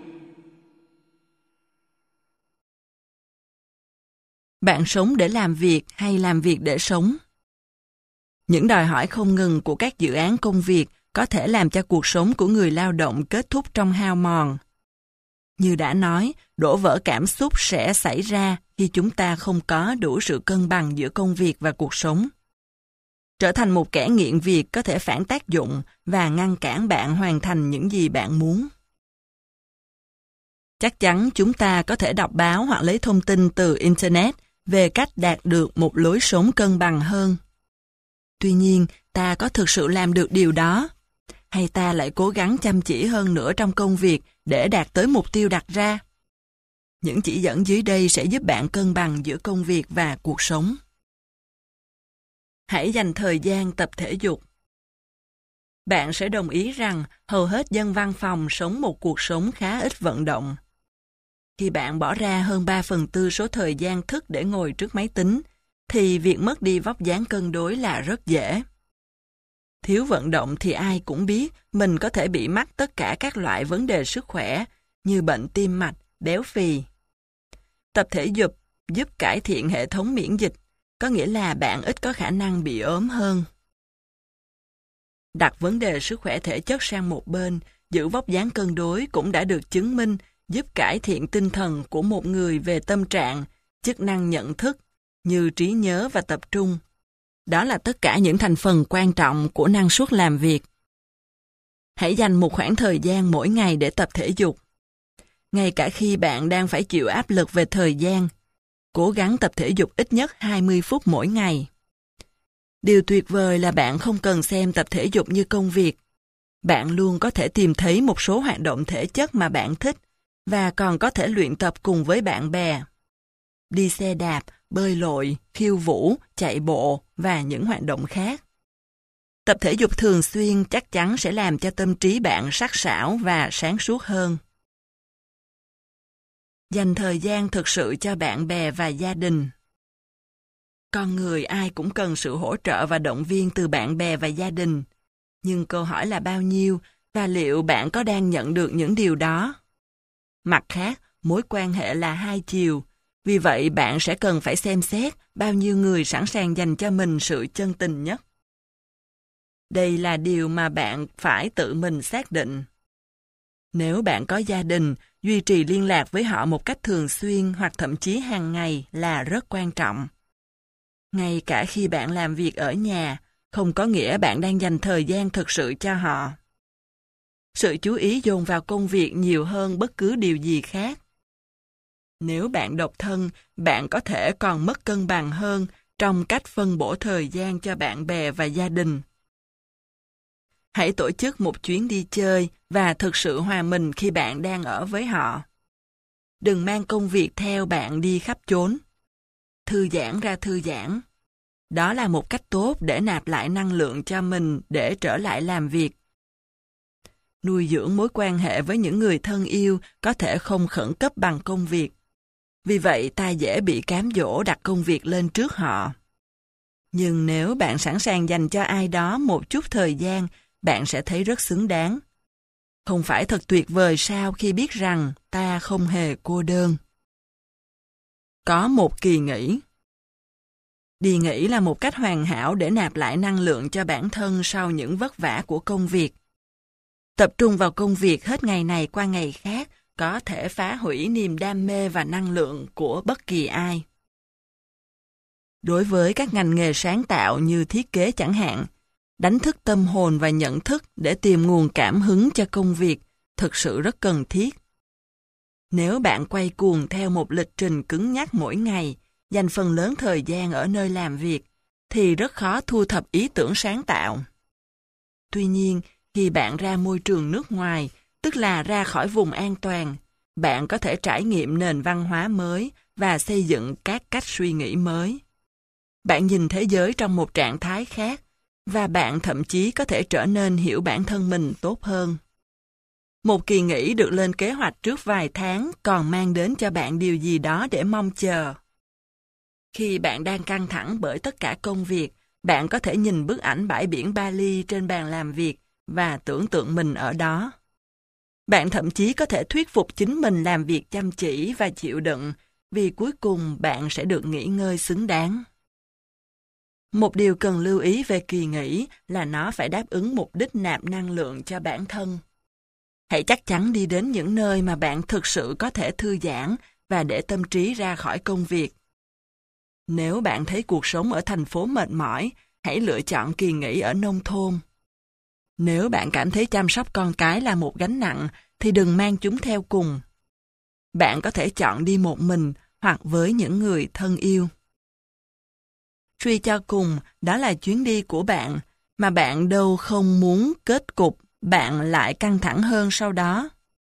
Bạn sống để làm việc hay làm việc để sống? Những đòi hỏi không ngừng của các dự án công việc có thể làm cho cuộc sống của người lao động kết thúc trong hao mòn. Như đã nói, đổ vỡ cảm xúc sẽ xảy ra khi chúng ta không có đủ sự cân bằng giữa công việc và cuộc sống. Trở thành một kẻ nghiện việc có thể phản tác dụng và ngăn cản bạn hoàn thành những gì bạn muốn. Chắc chắn chúng ta có thể đọc báo hoặc lấy thông tin từ Internet về cách đạt được một lối sống cân bằng hơn. Tuy nhiên, ta có thực sự làm được điều đó? Hay ta lại cố gắng chăm chỉ hơn nữa trong công việc để đạt tới mục tiêu đặt ra? Những chỉ dẫn dưới đây sẽ giúp bạn cân bằng giữa công việc và cuộc sống. Hãy dành thời gian tập thể dục. Bạn sẽ đồng ý rằng hầu hết dân văn phòng sống một cuộc sống khá ít vận động. Khi bạn bỏ ra hơn ba phần tư số thời gian thức để ngồi trước máy tính, thì việc mất đi vóc dáng cân đối là rất dễ. Thiếu vận động thì ai cũng biết mình có thể bị mắc tất cả các loại vấn đề sức khỏe như bệnh tim mạch, béo phì. Tập thể dục giúp cải thiện hệ thống miễn dịch, có nghĩa là bạn ít có khả năng bị ốm hơn. Đặt vấn đề sức khỏe thể chất sang một bên, giữ vóc dáng cân đối cũng đã được chứng minh giúp cải thiện tinh thần của một người về tâm trạng, chức năng nhận thức, như trí nhớ và tập trung. Đó là tất cả những thành phần quan trọng của năng suất làm việc. Hãy dành một khoảng thời gian mỗi ngày để tập thể dục. Ngay cả khi bạn đang phải chịu áp lực về thời gian, cố gắng tập thể dục ít nhất hai mươi phút mỗi ngày. Điều tuyệt vời là bạn không cần xem tập thể dục như công việc. Bạn luôn có thể tìm thấy một số hoạt động thể chất mà bạn thích và còn có thể luyện tập cùng với bạn bè. Đi xe đạp, bơi lội, khiêu vũ, chạy bộ và những hoạt động khác. Tập thể dục thường xuyên chắc chắn sẽ làm cho tâm trí bạn sắc sảo và sáng suốt hơn. Dành thời gian thực sự cho bạn bè và gia đình. Con người ai cũng cần sự hỗ trợ và động viên từ bạn bè và gia đình. Nhưng câu hỏi là bao nhiêu và liệu bạn có đang nhận được những điều đó? Mặt khác, mối quan hệ là hai chiều. Vì vậy, bạn sẽ cần phải xem xét bao nhiêu người sẵn sàng dành cho mình sự chân tình nhất. Đây là điều mà bạn phải tự mình xác định. Nếu bạn có gia đình, duy trì liên lạc với họ một cách thường xuyên hoặc thậm chí hàng ngày là rất quan trọng. Ngay cả khi bạn làm việc ở nhà, không có nghĩa bạn đang dành thời gian thực sự cho họ. Sự chú ý dồn vào công việc nhiều hơn bất cứ điều gì khác. Nếu bạn độc thân, bạn có thể còn mất cân bằng hơn trong cách phân bổ thời gian cho bạn bè và gia đình. Hãy tổ chức một chuyến đi chơi và thực sự hòa mình khi bạn đang ở với họ. Đừng mang công việc theo bạn đi khắp chốn. Thư giãn ra thư giãn. Đó là một cách tốt để nạp lại năng lượng cho mình để trở lại làm việc. Nuôi dưỡng mối quan hệ với những người thân yêu có thể không khẩn cấp bằng công việc. Vì vậy ta dễ bị cám dỗ đặt công việc lên trước họ. Nhưng nếu bạn sẵn sàng dành cho ai đó một chút thời gian, bạn sẽ thấy rất xứng đáng. Không phải thật tuyệt vời sao khi biết rằng ta không hề cô đơn. Có một kỳ nghỉ. Đi nghỉ là một cách hoàn hảo để nạp lại năng lượng cho bản thân sau những vất vả của công việc. Tập trung vào công việc hết ngày này qua ngày khác có thể phá hủy niềm đam mê và năng lượng của bất kỳ ai. Đối với các ngành nghề sáng tạo như thiết kế chẳng hạn, đánh thức tâm hồn và nhận thức để tìm nguồn cảm hứng cho công việc thực sự rất cần thiết. Nếu bạn quay cuồng theo một lịch trình cứng nhắc mỗi ngày, dành phần lớn thời gian ở nơi làm việc, thì rất khó thu thập ý tưởng sáng tạo. Tuy nhiên, khi bạn ra môi trường nước ngoài, tức là ra khỏi vùng an toàn, bạn có thể trải nghiệm nền văn hóa mới và xây dựng các cách suy nghĩ mới. Bạn nhìn thế giới trong một trạng thái khác, và bạn thậm chí có thể trở nên hiểu bản thân mình tốt hơn. Một kỳ nghỉ được lên kế hoạch trước vài tháng còn mang đến cho bạn điều gì đó để mong chờ. Khi bạn đang căng thẳng bởi tất cả công việc, bạn có thể nhìn bức ảnh bãi biển Bali trên bàn làm việc và tưởng tượng mình ở đó. Bạn thậm chí có thể thuyết phục chính mình làm việc chăm chỉ và chịu đựng, vì cuối cùng bạn sẽ được nghỉ ngơi xứng đáng. Một điều cần lưu ý về kỳ nghỉ là nó phải đáp ứng mục đích nạp năng lượng cho bản thân. Hãy chắc chắn đi đến những nơi mà bạn thực sự có thể thư giãn và để tâm trí ra khỏi công việc. Nếu bạn thấy cuộc sống ở thành phố mệt mỏi, hãy lựa chọn kỳ nghỉ ở nông thôn. Nếu bạn cảm thấy chăm sóc con cái là một gánh nặng, thì đừng mang chúng theo cùng. Bạn có thể chọn đi một mình hoặc với những người thân yêu. Suy cho cùng, đó là chuyến đi của bạn, mà bạn đâu không muốn kết cục bạn lại căng thẳng hơn sau đó.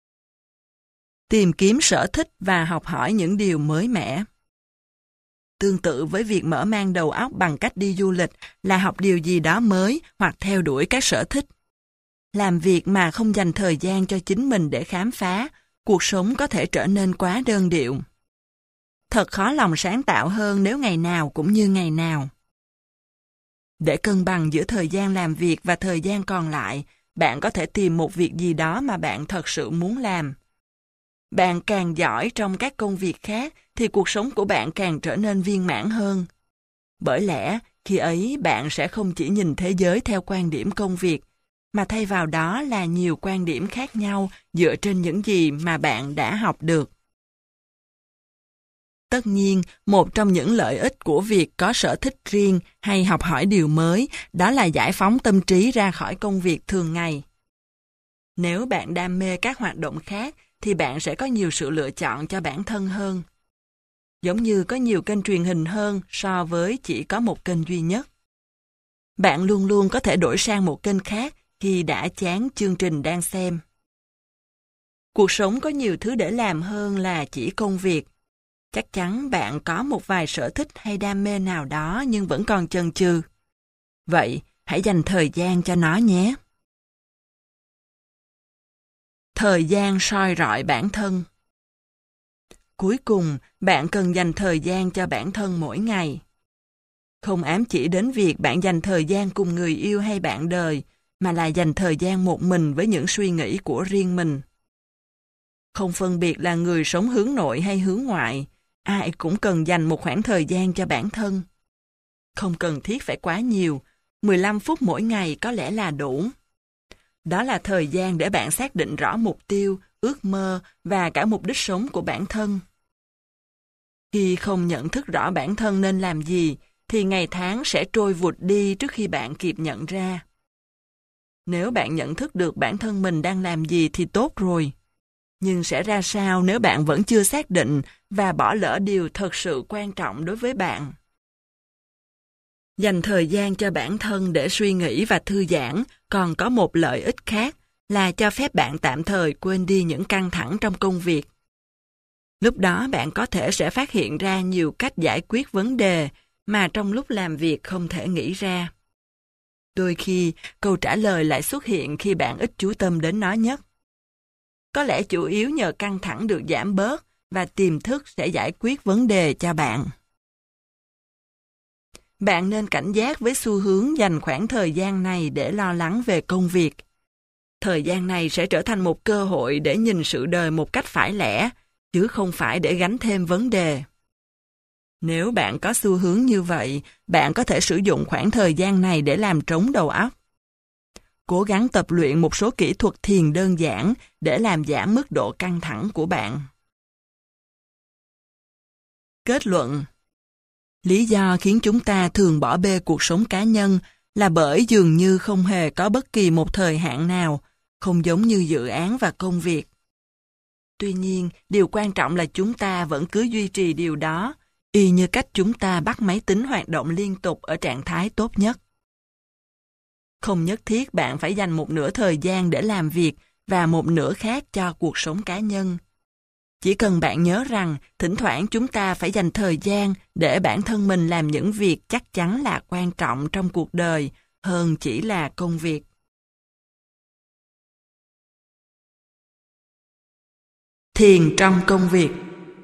Tìm kiếm sở thích và học hỏi những điều mới mẻ. Tương tự với việc mở mang đầu óc bằng cách đi du lịch là học điều gì đó mới hoặc theo đuổi các sở thích. Làm việc mà không dành thời gian cho chính mình để khám phá, cuộc sống có thể trở nên quá đơn điệu. Thật khó lòng sáng tạo hơn nếu ngày nào cũng như ngày nào. Để cân bằng giữa thời gian làm việc và thời gian còn lại, bạn có thể tìm một việc gì đó mà bạn thật sự muốn làm. Bạn càng giỏi trong các công việc khác, thì cuộc sống của bạn càng trở nên viên mãn hơn. Bởi lẽ, khi ấy bạn sẽ không chỉ nhìn thế giới theo quan điểm công việc, mà thay vào đó là nhiều quan điểm khác nhau dựa trên những gì mà bạn đã học được. Tất nhiên, một trong những lợi ích của việc có sở thích riêng hay học hỏi điều mới, đó là giải phóng tâm trí ra khỏi công việc thường ngày. Nếu bạn đam mê các hoạt động khác, thì bạn sẽ có nhiều sự lựa chọn cho bản thân hơn. Giống như có nhiều kênh truyền hình hơn so với chỉ có một kênh duy nhất. Bạn luôn luôn có thể đổi sang một kênh khác khi đã chán chương trình đang xem. Cuộc sống có nhiều thứ để làm hơn là chỉ công việc. Chắc chắn bạn có một vài sở thích hay đam mê nào đó nhưng vẫn còn chần chừ. Vậy, hãy dành thời gian cho nó nhé. Thời gian soi rọi bản thân. Cuối cùng, bạn cần dành thời gian cho bản thân mỗi ngày. Không ám chỉ đến việc bạn dành thời gian cùng người yêu hay bạn đời, mà là dành thời gian một mình với những suy nghĩ của riêng mình. Không phân biệt là người sống hướng nội hay hướng ngoại, ai cũng cần dành một khoảng thời gian cho bản thân. Không cần thiết phải quá nhiều, mười lăm phút mỗi ngày có lẽ là đủ. Đó là thời gian để bạn xác định rõ mục tiêu, ước mơ và cả mục đích sống của bản thân. Khi không nhận thức rõ bản thân nên làm gì, thì ngày tháng sẽ trôi vụt đi trước khi bạn kịp nhận ra. Nếu bạn nhận thức được bản thân mình đang làm gì thì tốt rồi. Nhưng sẽ ra sao nếu bạn vẫn chưa xác định và bỏ lỡ điều thật sự quan trọng đối với bạn? Dành thời gian cho bản thân để suy nghĩ và thư giãn còn có một lợi ích khác là cho phép bạn tạm thời quên đi những căng thẳng trong công việc. Lúc đó bạn có thể sẽ phát hiện ra nhiều cách giải quyết vấn đề mà trong lúc làm việc không thể nghĩ ra. Đôi khi, câu trả lời lại xuất hiện khi bạn ít chú tâm đến nó nhất. Có lẽ chủ yếu nhờ căng thẳng được giảm bớt và tiềm thức sẽ giải quyết vấn đề cho bạn. Bạn nên cảnh giác với xu hướng dành khoảng thời gian này để lo lắng về công việc. Thời gian này sẽ trở thành một cơ hội để nhìn sự đời một cách phải lẽ, chứ không phải để gánh thêm vấn đề. Nếu bạn có xu hướng như vậy, bạn có thể sử dụng khoảng thời gian này để làm trống đầu óc. Cố gắng tập luyện một số kỹ thuật thiền đơn giản để làm giảm mức độ căng thẳng của bạn. Kết luận: lý do khiến chúng ta thường bỏ bê cuộc sống cá nhân là bởi dường như không hề có bất kỳ một thời hạn nào, không giống như dự án và công việc. Tuy nhiên, điều quan trọng là chúng ta vẫn cứ duy trì điều đó, y như cách chúng ta bắt máy tính hoạt động liên tục ở trạng thái tốt nhất. Không nhất thiết bạn phải dành một nửa thời gian để làm việc và một nửa khác cho cuộc sống cá nhân. Chỉ cần bạn nhớ rằng thỉnh thoảng chúng ta phải dành thời gian để bản thân mình làm những việc chắc chắn là quan trọng trong cuộc đời hơn chỉ là công việc. Thiền trong công việc.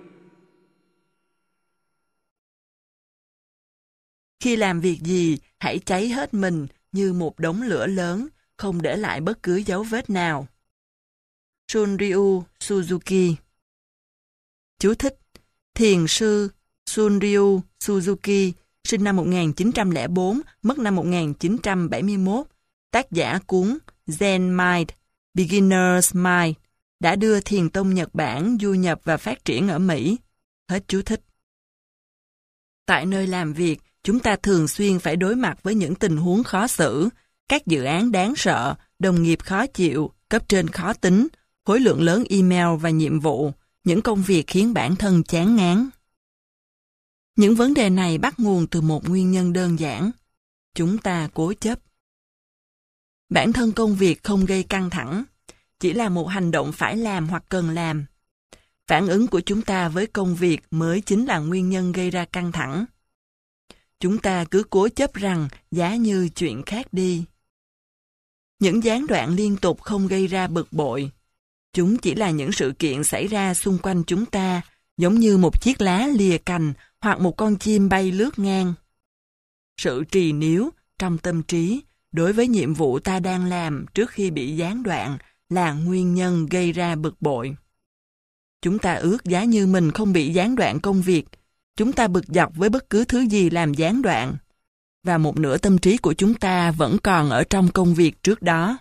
Khi làm việc gì, hãy cháy hết mình như một đống lửa lớn, không để lại bất cứ dấu vết nào. Shunryu Suzuki. Chú thích: thiền sư Shunryu Suzuki, sinh năm một nghìn chín trăm lẻ bốn, mất năm một nghìn chín trăm bảy mươi mốt, tác giả cuốn Zen Mind, Beginner's Mind, đã đưa thiền tông Nhật Bản du nhập và phát triển ở Mỹ. Hết chú thích. Tại nơi làm việc, chúng ta thường xuyên phải đối mặt với những tình huống khó xử, các dự án đáng sợ, đồng nghiệp khó chịu, cấp trên khó tính, khối lượng lớn email và nhiệm vụ, những công việc khiến bản thân chán ngán. Những vấn đề này bắt nguồn từ một nguyên nhân đơn giản: chúng ta cố chấp. Bản thân công việc không gây căng thẳng, chỉ là một hành động phải làm hoặc cần làm. Phản ứng của chúng ta với công việc mới chính là nguyên nhân gây ra căng thẳng. Chúng ta cứ cố chấp rằng giá như chuyện khác đi. Những gián đoạn liên tục không gây ra bực bội. Chúng chỉ là những sự kiện xảy ra xung quanh chúng ta, giống như một chiếc lá lìa cành hoặc một con chim bay lướt ngang. Sự trì níu trong tâm trí đối với nhiệm vụ ta đang làm trước khi bị gián đoạn là nguyên nhân gây ra bực bội. Chúng ta ước giá như mình không bị gián đoạn công việc. Chúng ta bực dọc với bất cứ thứ gì làm gián đoạn. Và một nửa tâm trí của chúng ta vẫn còn ở trong công việc trước đó.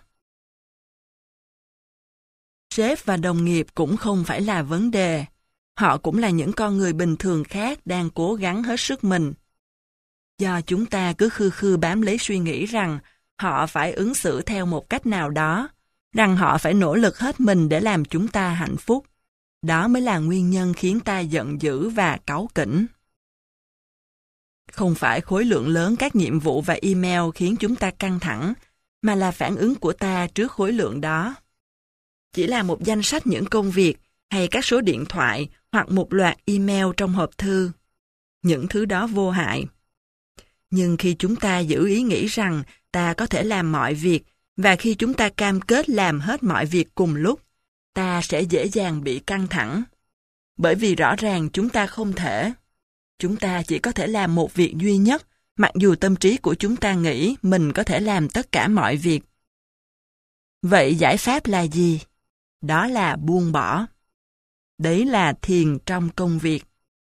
Sếp và đồng nghiệp cũng không phải là vấn đề. Họ cũng là những con người bình thường khác đang cố gắng hết sức mình. Do chúng ta cứ khư khư bám lấy suy nghĩ rằng họ phải ứng xử theo một cách nào đó, rằng họ phải nỗ lực hết mình để làm chúng ta hạnh phúc. Đó mới là nguyên nhân khiến ta giận dữ và cáu kỉnh. Không phải khối lượng lớn các nhiệm vụ và email khiến chúng ta căng thẳng, mà là phản ứng của ta trước khối lượng đó. Chỉ là một danh sách những công việc, hay các số điện thoại, hoặc một loạt email trong hộp thư. Những thứ đó vô hại. Nhưng khi chúng ta giữ ý nghĩ rằng ta có thể làm mọi việc, và khi chúng ta cam kết làm hết mọi việc cùng lúc, ta sẽ dễ dàng bị căng thẳng. Bởi vì rõ ràng chúng ta không thể. Chúng ta chỉ có thể làm một việc duy nhất, mặc dù tâm trí của chúng ta nghĩ mình có thể làm tất cả mọi việc. Vậy giải pháp là gì? Đó là buông bỏ. Đấy là thiền trong công việc.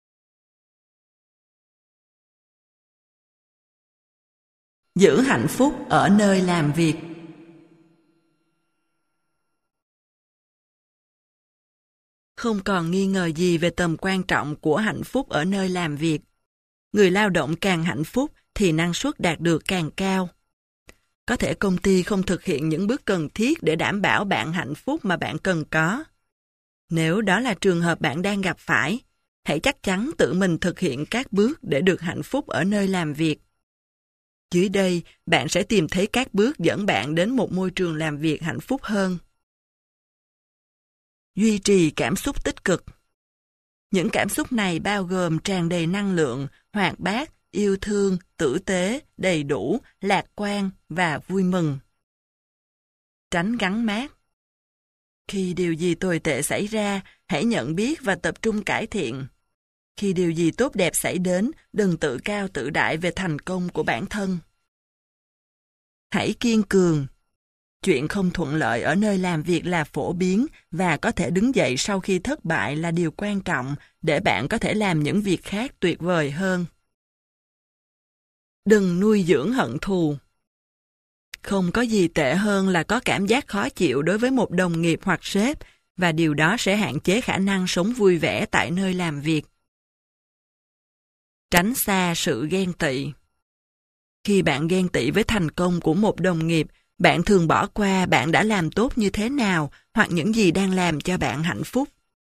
Giữ hạnh phúc ở nơi làm việc. Không còn nghi ngờ gì về tầm quan trọng của hạnh phúc ở nơi làm việc. Người lao động càng hạnh phúc thì năng suất đạt được càng cao. Có thể công ty không thực hiện những bước cần thiết để đảm bảo bạn hạnh phúc mà bạn cần có. Nếu đó là trường hợp bạn đang gặp phải, hãy chắc chắn tự mình thực hiện các bước để được hạnh phúc ở nơi làm việc. Dưới đây, bạn sẽ tìm thấy các bước dẫn bạn đến một môi trường làm việc hạnh phúc hơn. Duy trì cảm xúc tích cực. Những cảm xúc này bao gồm tràn đầy năng lượng, hoạt bát, yêu thương, tử tế, đầy đủ, lạc quan và vui mừng. Tránh gắn mác. Khi điều gì tồi tệ xảy ra, hãy nhận biết và tập trung cải thiện. Khi điều gì tốt đẹp xảy đến, đừng tự cao tự đại về thành công của bản thân. Hãy kiên cường. Chuyện không thuận lợi ở nơi làm việc là phổ biến và có thể đứng dậy sau khi thất bại là điều quan trọng để bạn có thể làm những việc khác tuyệt vời hơn. Đừng nuôi dưỡng hận thù. Không có gì tệ hơn là có cảm giác khó chịu đối với một đồng nghiệp hoặc sếp, và điều đó sẽ hạn chế khả năng sống vui vẻ tại nơi làm việc. Tránh xa sự ghen tị. Khi bạn ghen tị với thành công của một đồng nghiệp, bạn thường bỏ qua bạn đã làm tốt như thế nào hoặc những gì đang làm cho bạn hạnh phúc.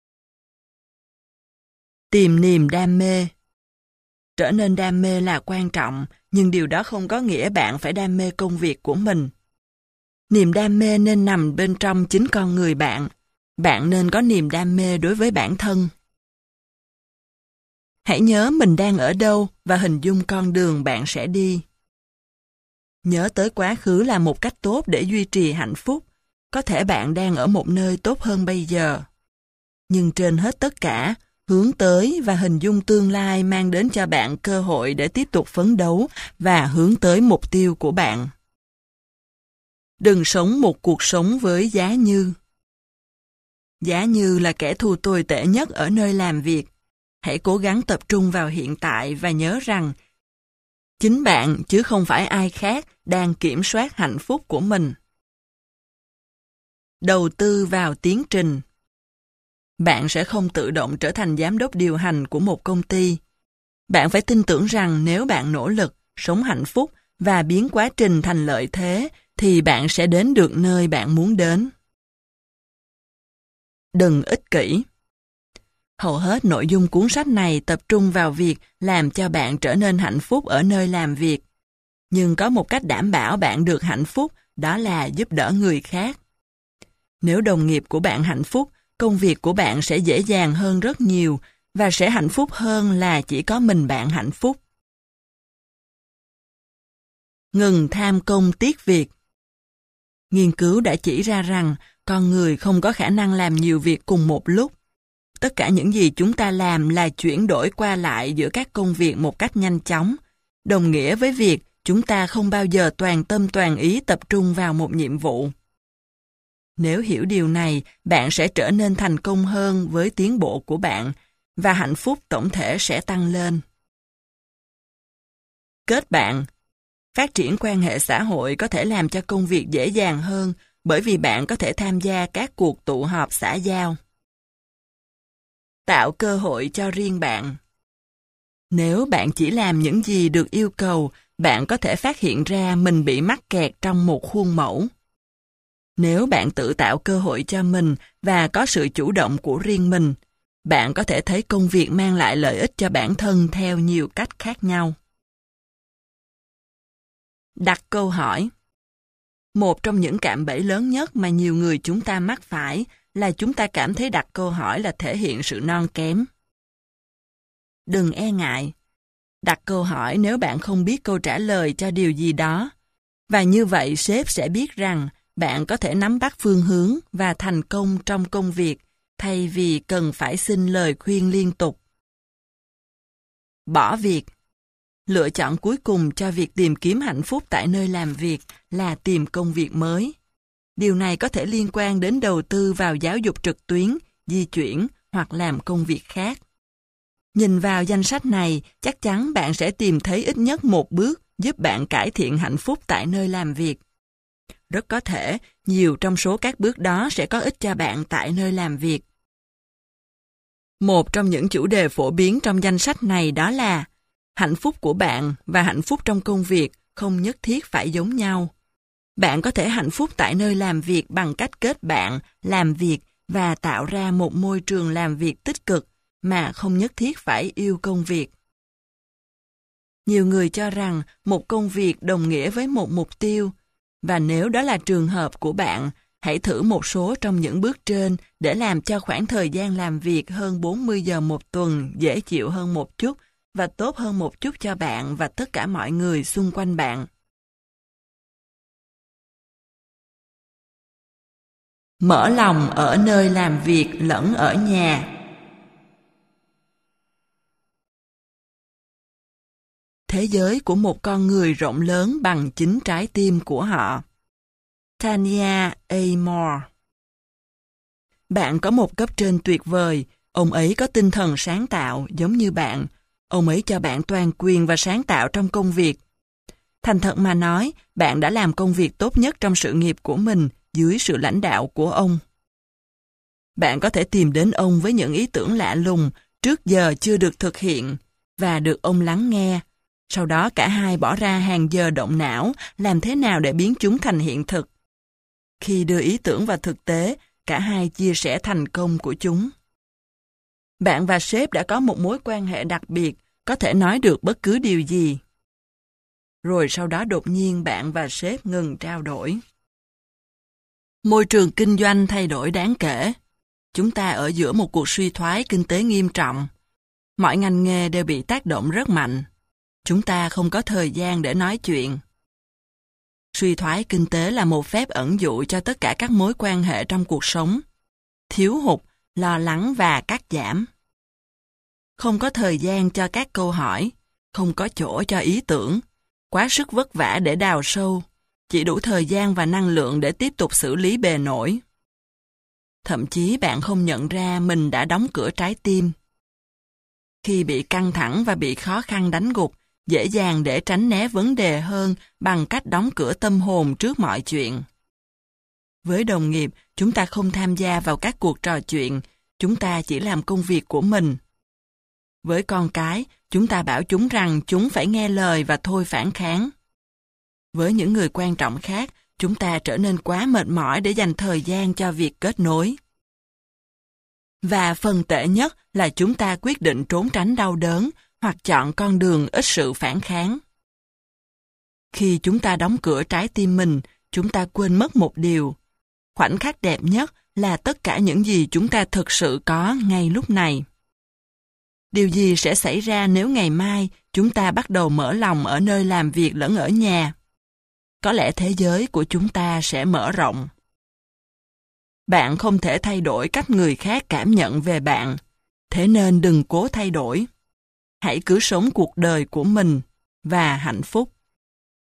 Tìm niềm đam mê. Trở nên đam mê là quan trọng, nhưng điều đó không có nghĩa bạn phải đam mê công việc của mình. Niềm đam mê nên nằm bên trong chính con người bạn. Bạn nên có niềm đam mê đối với bản thân. Hãy nhớ mình đang ở đâu và hình dung con đường bạn sẽ đi. Nhớ tới quá khứ là một cách tốt để duy trì hạnh phúc. Có thể bạn đang ở một nơi tốt hơn bây giờ. Nhưng trên hết tất cả, hướng tới và hình dung tương lai mang đến cho bạn cơ hội để tiếp tục phấn đấu và hướng tới mục tiêu của bạn. Đừng sống một cuộc sống với giá như. Giá như là kẻ thù tồi tệ nhất ở nơi làm việc. Hãy cố gắng tập trung vào hiện tại và nhớ rằng chính bạn chứ không phải ai khác đang kiểm soát hạnh phúc của mình. Đầu tư vào tiến trình. Bạn sẽ không tự động trở thành giám đốc điều hành của một công ty. Bạn phải tin tưởng rằng nếu bạn nỗ lực, sống hạnh phúc và biến quá trình thành lợi thế, thì bạn sẽ đến được nơi bạn muốn đến. Đừng ích kỷ. Hầu hết nội dung cuốn sách này tập trung vào việc làm cho bạn trở nên hạnh phúc ở nơi làm việc. Nhưng có một cách đảm bảo bạn được hạnh phúc, đó là giúp đỡ người khác. Nếu đồng nghiệp của bạn hạnh phúc, công việc của bạn sẽ dễ dàng hơn rất nhiều và sẽ hạnh phúc hơn là chỉ có mình bạn hạnh phúc. Ngừng tham công tiếc việc. Nghiên cứu đã chỉ ra rằng con người không có khả năng làm nhiều việc cùng một lúc. Tất cả những gì chúng ta làm là chuyển đổi qua lại giữa các công việc một cách nhanh chóng, đồng nghĩa với việc chúng ta không bao giờ toàn tâm toàn ý tập trung vào một nhiệm vụ. Nếu hiểu điều này, bạn sẽ trở nên thành công hơn với tiến bộ của bạn và hạnh phúc tổng thể sẽ tăng lên. Kết bạn. Phát triển quan hệ xã hội có thể làm cho công việc dễ dàng hơn bởi vì bạn có thể tham gia các cuộc tụ họp xã giao. Tạo cơ hội cho riêng bạn. Nếu bạn chỉ làm những gì được yêu cầu, bạn có thể phát hiện ra mình bị mắc kẹt trong một khuôn mẫu. Nếu bạn tự tạo cơ hội cho mình và có sự chủ động của riêng mình, bạn có thể thấy công việc mang lại lợi ích cho bản thân theo nhiều cách khác nhau. Đặt câu hỏi. Một trong những cạm bẫy lớn nhất mà nhiều người chúng ta mắc phải là chúng ta cảm thấy đặt câu hỏi là thể hiện sự non kém. Đừng e ngại. Đặt câu hỏi nếu bạn không biết câu trả lời cho điều gì đó. Và như vậy sếp sẽ biết rằng bạn có thể nắm bắt phương hướng và thành công trong công việc thay vì cần phải xin lời khuyên liên tục. Bỏ việc. Lựa chọn cuối cùng cho việc tìm kiếm hạnh phúc tại nơi làm việc là tìm công việc mới. Điều này có thể liên quan đến đầu tư vào giáo dục trực tuyến, di chuyển hoặc làm công việc khác. Nhìn vào danh sách này, chắc chắn bạn sẽ tìm thấy ít nhất một bước giúp bạn cải thiện hạnh phúc tại nơi làm việc. Rất có thể, nhiều trong số các bước đó sẽ có ích cho bạn tại nơi làm việc. Một trong những chủ đề phổ biến trong danh sách này đó là hạnh phúc của bạn và hạnh phúc trong công việc không nhất thiết phải giống nhau. Bạn có thể hạnh phúc tại nơi làm việc bằng cách kết bạn, làm việc và tạo ra một môi trường làm việc tích cực mà không nhất thiết phải yêu công việc. Nhiều người cho rằng một công việc đồng nghĩa với một mục tiêu, và nếu đó là trường hợp của bạn, hãy thử một số trong những bước trên để làm cho khoảng thời gian làm việc hơn bốn mươi giờ một tuần dễ chịu hơn một chút và tốt hơn một chút cho bạn và tất cả mọi người xung quanh bạn. Mở lòng ở nơi làm việc lẫn ở nhà. Thế giới của một con người rộng lớn bằng chính trái tim của họ. Tanya A. Moore. Bạn có một cấp trên tuyệt vời, ông ấy có tinh thần sáng tạo giống như bạn. Ông ấy cho bạn toàn quyền và sáng tạo trong công việc. Thành thật mà nói, bạn đã làm công việc tốt nhất trong sự nghiệp của mình dưới sự lãnh đạo của ông. Bạn có thể tìm đến ông với những ý tưởng lạ lùng trước giờ chưa được thực hiện và được ông lắng nghe. Sau đó cả hai bỏ ra hàng giờ động não làm thế nào để biến chúng thành hiện thực. Khi đưa ý tưởng vào thực tế, cả hai chia sẻ thành công của chúng. Bạn và sếp đã có một mối quan hệ đặc biệt, có thể nói được bất cứ điều gì. Rồi sau đó đột nhiên bạn và sếp ngừng trao đổi. Môi trường kinh doanh thay đổi đáng kể. Chúng ta ở giữa một cuộc suy thoái kinh tế nghiêm trọng. Mọi ngành nghề đều bị tác động rất mạnh. Chúng ta không có thời gian để nói chuyện. Suy thoái kinh tế là một phép ẩn dụ cho tất cả các mối quan hệ trong cuộc sống. Thiếu hụt, lo lắng và cắt giảm. Không có thời gian cho các câu hỏi, không có chỗ cho ý tưởng, quá sức vất vả để đào sâu, chỉ đủ thời gian và năng lượng để tiếp tục xử lý bề nổi. Thậm chí bạn không nhận ra mình đã đóng cửa trái tim. Khi bị căng thẳng và bị khó khăn đánh gục, dễ dàng để tránh né vấn đề hơn bằng cách đóng cửa tâm hồn trước mọi chuyện. Với đồng nghiệp, chúng ta không tham gia vào các cuộc trò chuyện, chúng ta chỉ làm công việc của mình. Với con cái, chúng ta bảo chúng rằng chúng phải nghe lời và thôi phản kháng. Với những người quan trọng khác, chúng ta trở nên quá mệt mỏi để dành thời gian cho việc kết nối. Và phần tệ nhất là chúng ta quyết định trốn tránh đau đớn hoặc chọn con đường ít sự phản kháng. Khi chúng ta đóng cửa trái tim mình, chúng ta quên mất một điều. Khoảnh khắc đẹp nhất là tất cả những gì chúng ta thực sự có ngay lúc này. Điều gì sẽ xảy ra nếu ngày mai chúng ta bắt đầu mở lòng ở nơi làm việc lẫn ở nhà? Có lẽ thế giới của chúng ta sẽ mở rộng. Bạn không thể thay đổi cách người khác cảm nhận về bạn, thế nên đừng cố thay đổi. Hãy cứ sống cuộc đời của mình và hạnh phúc.